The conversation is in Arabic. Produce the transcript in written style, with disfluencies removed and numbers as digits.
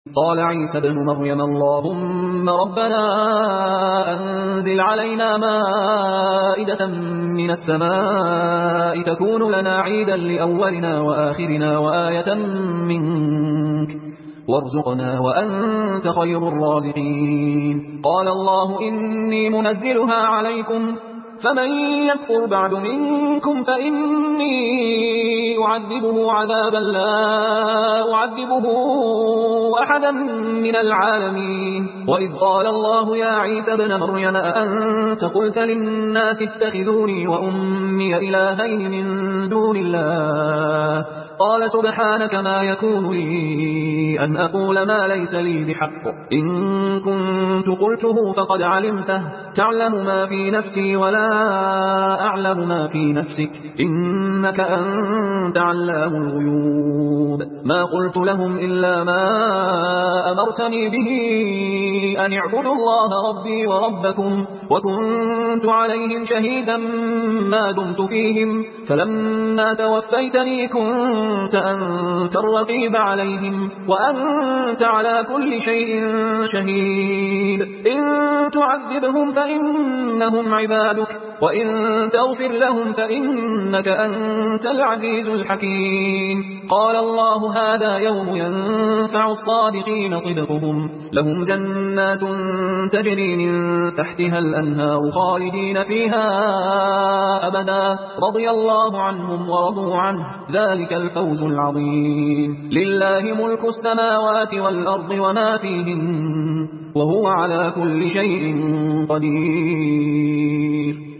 قال عيسى ابن مريم اللهم ربنا أنزل علينا مائدة من السماء تكون لنا عيدا لأولنا وآخرنا وآية منك وارزقنا وأنت خير الرازقين. قال الله إني منزلها عليكم فمن يكفر بعد منكم فإني أعذبه عذابا لا أعذبه أحدا من العالمين. وإذ قال الله يا عيسى بن مريم أأنت قلت للناس اتخذوني وأمي إلهين من دون الله قال سبحانك ما يكون لي أن أقول ما ليس لي بحق إن كنت قلته فقد علمته تعلم ما في نفسي ولا أعلم ما في نفسك إنك أنت علام الغيوب. ما قلت لهم إلا ما أمرتني به أن اعبدوا الله ربي وربكم وكنت عليهم شهيدا ما دمت فيهم فلما توفيتني كنت أنت الرقيب عليهم وأنت على كل شيء شهيد. إن تعذبهم فإنهم عبادك وإن تغفر لهم فإنك أنت العزيز الحكيم. قال الله هذا يوم ينفع الصادقين صدقهم لهم جنات تجري من تحتها الأنهار خالدين فيها أبدا رضي الله عنهم ورضوا عنه ذلك الفوز العظيم. لله ملك السماوات والأرض وما فيهن وهو على كل شيء قدير.